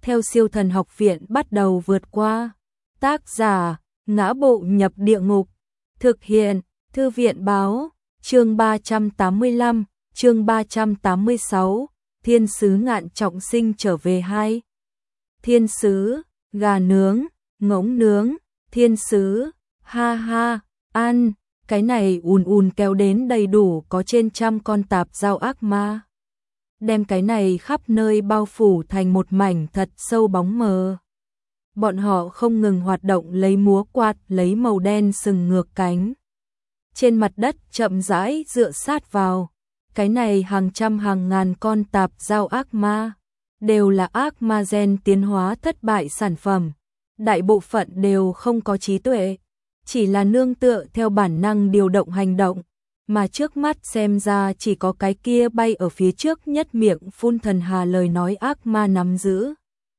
theo Siêu Thần Học Viện bắt đầu vượt qua. Tác giả: Ngã Bộ Nhập Địa Ngục. Thực hiện: Thư viện báo. Chương 385, chương 386, Thiên sứ Ngạn Trọng Sinh trở về 2. Thiên sứ, gà nướng, ngỗng nướng, thiên sứ, ha ha, ăn, cái này ùn kéo đến đầy đủ có trên 100 con tạp dao ác ma. Đem cái này khắp nơi bao phủ thành một mảnh thật sâu bóng mờ. Bọn họ không ngừng hoạt động lấy múa quạt, lấy màu đen sừng ngược cánh. Trên mặt đất chậm rãi dựa sát vào, cái này hàng trăm hàng ngàn con tạp dao ác ma, đều là ác ma gen tiến hóa thất bại sản phẩm. Đại bộ phận đều không có trí tuệ, chỉ là nương tựa theo bản năng điều động hành động, mà trước mắt xem ra chỉ có cái kia bay ở phía trước nhất miệng phun thần hà lời nói ác ma nắm giữ.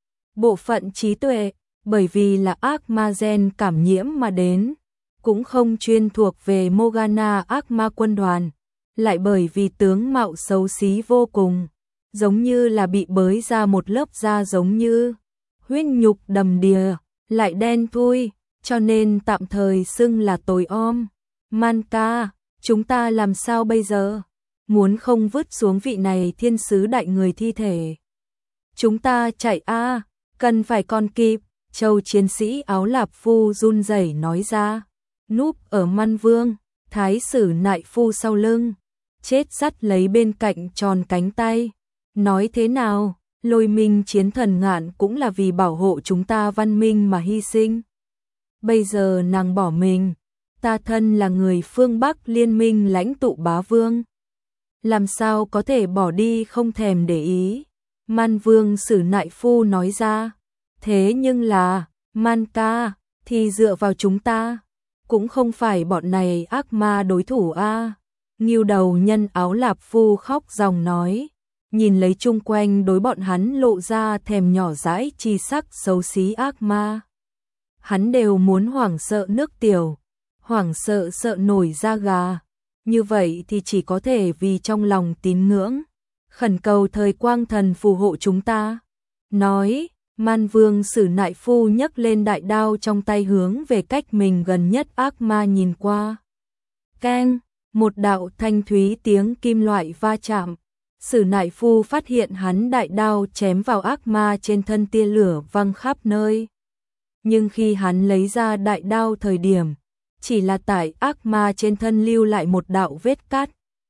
Bộ phận trí tuệ, bởi vì là ác ma gen cảm nhiễm mà đến, cũng không chuyên thuộc về Morgana ác ma quân đoàn, lại bởi vì tướng mạo xấu xí vô cùng, giống như là bị bới ra một lớp da giống như huyết nhục đầm đìa, lại đen thui, cho nên tạm thời xưng là tối om. Man ca, chúng ta làm sao bây giờ? Muốn không vứt xuống vị này thiên sứ đại người thi thể? Chúng ta chạy a, cần phải còn kịp. Châu chiến sĩ áo lạp phu run rẩy nói ra, núp ở Man Vương, thái sử nại phu sau lưng, chết dắt lấy bên cạnh tròn cánh tay. Nói thế nào, Lôi Minh chiến thần Ngạn cũng là vì bảo hộ chúng ta văn minh mà hy sinh. Bây giờ nàng bỏ mình, ta thân là người phương Bắc liên minh lãnh tụ bá vương, làm sao có thể bỏ đi không thèm để ý. Man Vương sử nại phu nói ra, thế nhưng là, Man ca, thì dựa vào chúng ta, cũng không phải bọn này ác ma đối thủ a. Ngưu đầu nhân áo lạp phu khóc ròng nói, nhìn lấy chung quanh đối bọn hắn lộ ra thèm nhỏ dãi chi sắc xấu xí ác ma. Hắn đều muốn hoảng sợ nước tiểu, hoảng sợ sợ nổi da gà, như vậy thì chỉ có thể vì trong lòng tín ngưỡng, khẩn cầu thời quang thần phù hộ chúng ta. Nói, Man Vương sử nại phu nhấc lên đại đao trong tay hướng về cách mình gần nhất ác ma nhìn qua. Keng, một đạo thanh thúy tiếng kim loại va chạm. Sử nại phu phát hiện hắn đại đao chém vào ác ma trên thân, tia lửa văng khắp nơi. Nhưng khi hắn lấy ra đại đao thời điểm, chỉ là tại ác ma trên thân lưu lại một đạo vết cắt.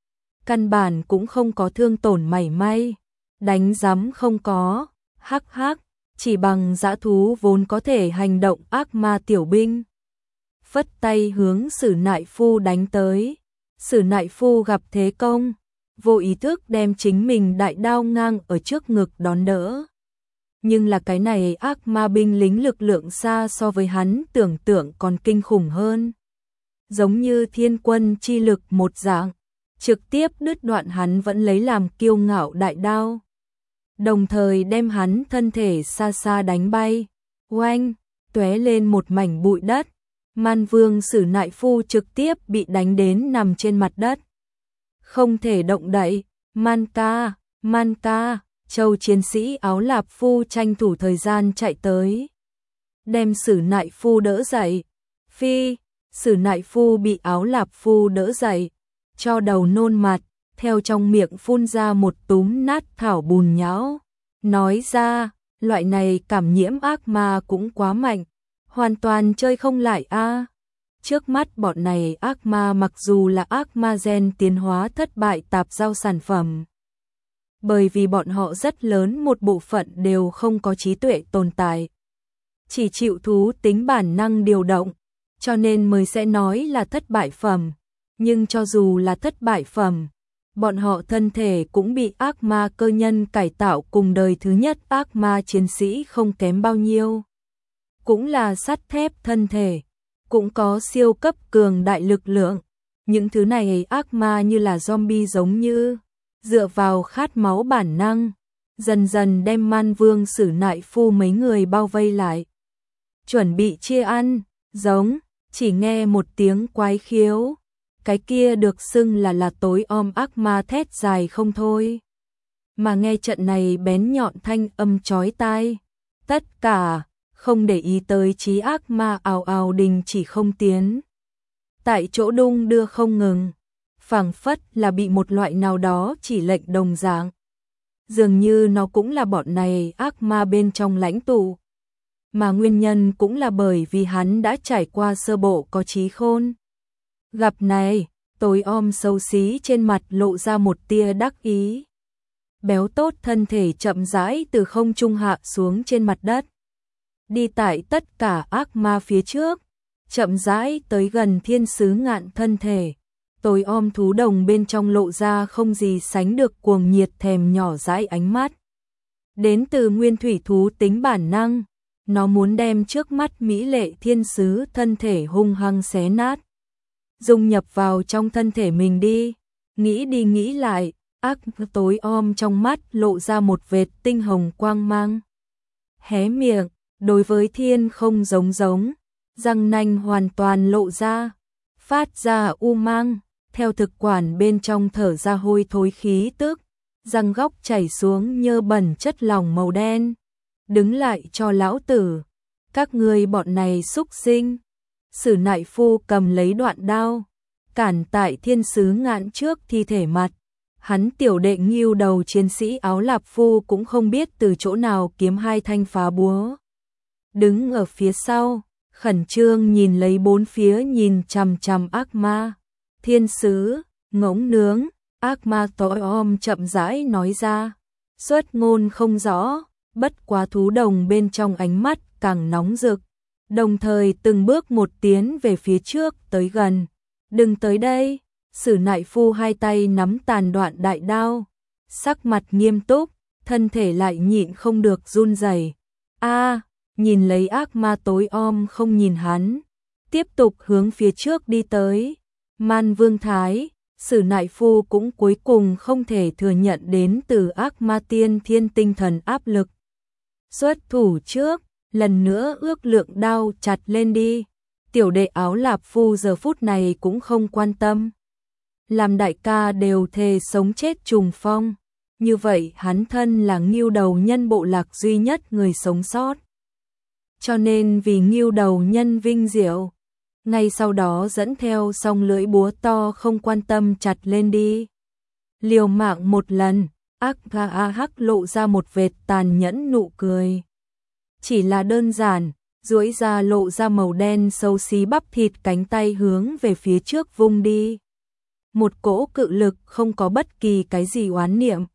Căn bản cũng không có thương tổn mảy may. Đánh rắm không có, hắc hắc, chỉ bằng dã thú vốn có thể hành động ác ma tiểu binh. Phất tay hướng sử nại phu đánh tới. Sử nại phu gặp thế công, vô ý thức đem chính mình đại đao ngang ở trước ngực đón đỡ. Nhưng là cái này ác ma binh lính lực lượng xa so với hắn tưởng tượng còn kinh khủng hơn. Giống như thiên quân chi lực một dạng, trực tiếp đứt đoạn hắn vẫn lấy làm kiêu ngạo đại đao. Đồng thời đem hắn thân thể xa xa đánh bay, oanh, tóe lên một mảnh bụi đất. Man Vương sử nại phu trực tiếp bị đánh đến nằm trên mặt đất, không thể động đậy. Man ca, Châu chiến sĩ áo lạp phu tranh thủ thời gian chạy tới, đem sử nại phu đỡ dậy. Phi, sử nại phu bị áo lạp phu đỡ dậy, cho đầu nôn mặt, theo trong miệng phun ra một túm nát thảo bùn nhão. Nói ra, loại này cảm nhiễm ác ma cũng quá mạnh, hoàn toàn chơi không lại a. Trước mắt bọn này ác ma mặc dù là ác ma gen tiến hóa thất bại tạp giao sản phẩm, bởi vì bọn họ rất lớn một bộ phận đều không có trí tuệ tồn tại, chỉ chịu thú tính bản năng điều động, cho nên mới sẽ nói là thất bại phẩm. Nhưng cho dù là thất bại phẩm, bọn họ thân thể cũng bị ác ma cơ nhân cải tạo cùng đời thứ nhất ác ma chiến sĩ không kém bao nhiêu. Cũng là sắt thép thân thể, cũng có siêu cấp cường đại lực lượng. Những thứ này ác ma như là zombie giống như, dựa vào khát máu bản năng, dần dần đem Man Vương sử nại phu mấy người bao vây lại. Chuẩn bị chia ăn, giống, chỉ nghe một tiếng quái khiếu. Cái kia được xưng là tối om ác ma thét dài không thôi. Mà nghe trận này bén nhọn thanh âm chói tai, Tất cả, không để ý tới trí ác ma ào ào đình chỉ không tiến. Tại chỗ đung đưa không ngừng, phảng phất là bị một loại nào đó chỉ lệnh đồng dạng. Dường như nó cũng là bọn này ác ma bên trong lãnh tụ. Mà nguyên nhân cũng là bởi vì hắn đã trải qua sơ bộ có trí khôn. Gặp này, tối om xấu xí trên mặt lộ ra một tia đắc ý. Béo tốt thân thể chậm rãi từ không trung hạ xuống trên mặt đất. Đi tại tất cả ác ma phía trước, chậm rãi tới gần thiên sứ ngạn thân thể. Tối om thú đồng bên trong lộ ra không gì sánh được cuồng nhiệt thèm nhỏ dãi ánh mắt. Đến từ nguyên thủy thú tính bản năng, nó muốn đem trước mắt mỹ lệ thiên sứ thân thể hung hăng xé nát. Dung nhập vào trong thân thể mình đi, nghĩ đi nghĩ lại, ác tối om trong mắt lộ ra một vệt tinh hồng quang mang. Hé miệng, đối với thiên không giống, răng nanh hoàn toàn lộ ra, phát ra u mang, theo thực quản bên trong thở ra hôi thối khí tức, răng góc chảy xuống nhơ bẩn chất lỏng màu đen. Đứng lại cho lão tử, các ngươi bọn này xúc sinh. Sử Nại Phu cầm lấy đoạn đao, cản tại thiên sứ ngạn trước thi thể mặt. Hắn tiểu đệ Ngưu đầu chiến sĩ áo lạp phu cũng không biết từ chỗ nào kiếm hai thanh phá búa. Đứng ở phía sau, khẩn trương nhìn lấy bốn phía nhìn chằm chằm ác ma. Thiên sứ, ngỗng nướng, ác ma tối om chậm rãi nói ra. Xuất ngôn không rõ, bất quá thú đồng bên trong ánh mắt càng nóng rực. Đồng thời từng bước một tiến về phía trước tới gần. Đừng tới đây. Sử Nại Phu hai tay nắm tàn đoạn đại đao, sắc mặt nghiêm túc, thân thể lại nhịn không được run rẩy. Nhìn lấy ác ma tối om không nhìn hắn, tiếp tục hướng phía trước đi tới. Man Vương Thái, Sử Nại Phu cũng cuối cùng không thể thừa nhận đến từ ác ma tiên thiên tinh thần áp lực. Xuất thủ trước, lần nữa ước lượng đao chặt lên đi. Tiểu đệ áo lạp phu giờ phút này cũng không quan tâm. Làm đại ca đều thề sống chết trùng phong. Như vậy hắn thân là Ngưu đầu nhân bộ lạc duy nhất người sống sót. Cho nên vì Ngưu đầu nhân vinh diệu, ngay sau đó dẫn theo song lưỡi búa to không quan tâm chặt lên đi. Liều mạng một lần, ác ga a hắc lộ ra một vệt tàn nhẫn nụ cười. Chỉ là đơn giản, duỗi ra lộ ra màu đen xấu xí bắp thịt cánh tay hướng về phía trước vung đi. Một cỗ cự lực không có bất kỳ cái gì oán niệm.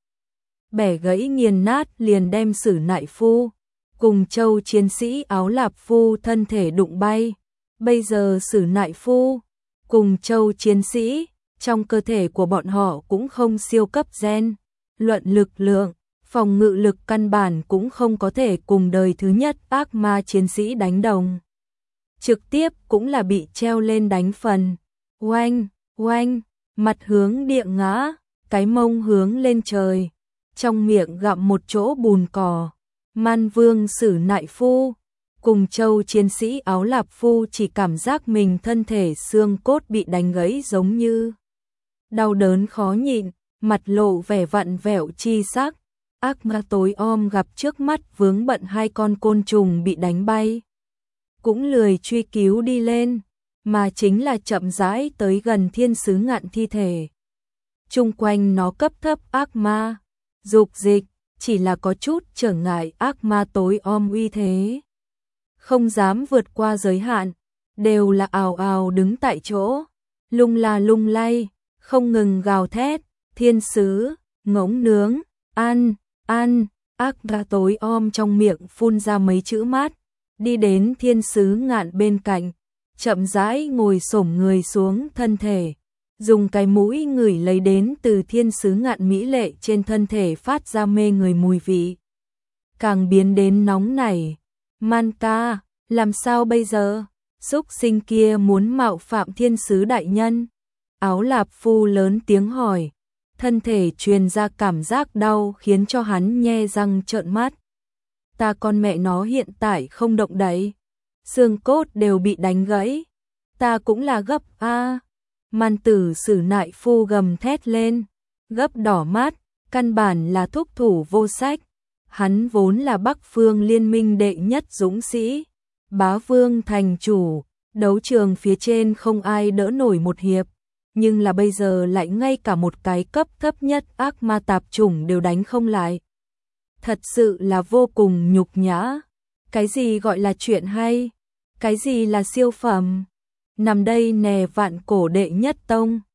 Bẻ gãy nghiền nát liền đem Sử Nại Phu cùng Châu chiến sĩ áo lạp phu thân thể đụng bay. Bây giờ Sử Nại Phu cùng Châu chiến sĩ trong cơ thể của bọn họ cũng không siêu cấp gen, luận lực lượng, phòng ngự lực căn bản cũng không có thể cùng đời thứ nhất ác ma chiến sĩ đánh đồng. Trực tiếp cũng là bị treo lên đánh phần. Oanh, oanh, mặt hướng địa ngã, cái mông hướng lên trời, trong miệng gặm một chỗ bùn cỏ. Man Vương Sử Nại Phu cùng Châu chiến sĩ áo lạp phu chỉ cảm giác mình thân thể xương cốt bị đánh gãy giống như đau đớn khó nhịn, mặt lộ vẻ vặn vẹo chi sắc. Ác ma tối om gặp trước mắt vướng bận hai con côn trùng bị đánh bay, cũng lười truy cứu đi lên, mà chính là chậm rãi tới gần thiên sứ ngạn thi thể. Chung quanh nó cấp thấp ác ma, dục dịch, chỉ là có chút trở ngại ác ma tối om uy thế. Không dám vượt qua giới hạn, đều là ào ào đứng tại chỗ, lung la lung lay, không ngừng gào thét, thiên sứ, ngỗng nướng, ăn, ăn, ác ma tối om trong miệng phun ra mấy chữ mát, đi đến thiên sứ ngạn bên cạnh, chậm rãi ngồi xổm người xuống thân thể, dùng cái mũi ngửi lấy đến từ thiên sứ ngạn mỹ lệ trên thân thể phát ra mê người mùi vị. Càng biến đến nóng nảy, Man ca, làm sao bây giờ? Xúc sinh kia muốn mạo phạm thiên sứ đại nhân. Áo lạp phu lớn tiếng hỏi, thân thể truyền ra cảm giác đau khiến cho hắn nhe răng trợn mắt. Ta con mẹ nó hiện tại không động đậy, xương cốt đều bị đánh gãy. Ta cũng là gấp a. Man tử Sử Nại Phu gầm thét lên, gấp đỏ mắt, căn bản là thúc thủ vô sách. Hắn vốn là Bắc Phương Liên minh đệ nhất dũng sĩ, Bá Vương thành chủ, đấu trường phía trên không ai đỡ nổi một hiệp, nhưng là bây giờ lại ngay cả một cái cấp thấp nhất ác ma tạp chủng đều đánh không lại. Thật sự là vô cùng nhục nhã. Cái gì gọi là chuyện hay? Cái gì là siêu phẩm? Nằm đây nè vạn cổ đệ nhất tông.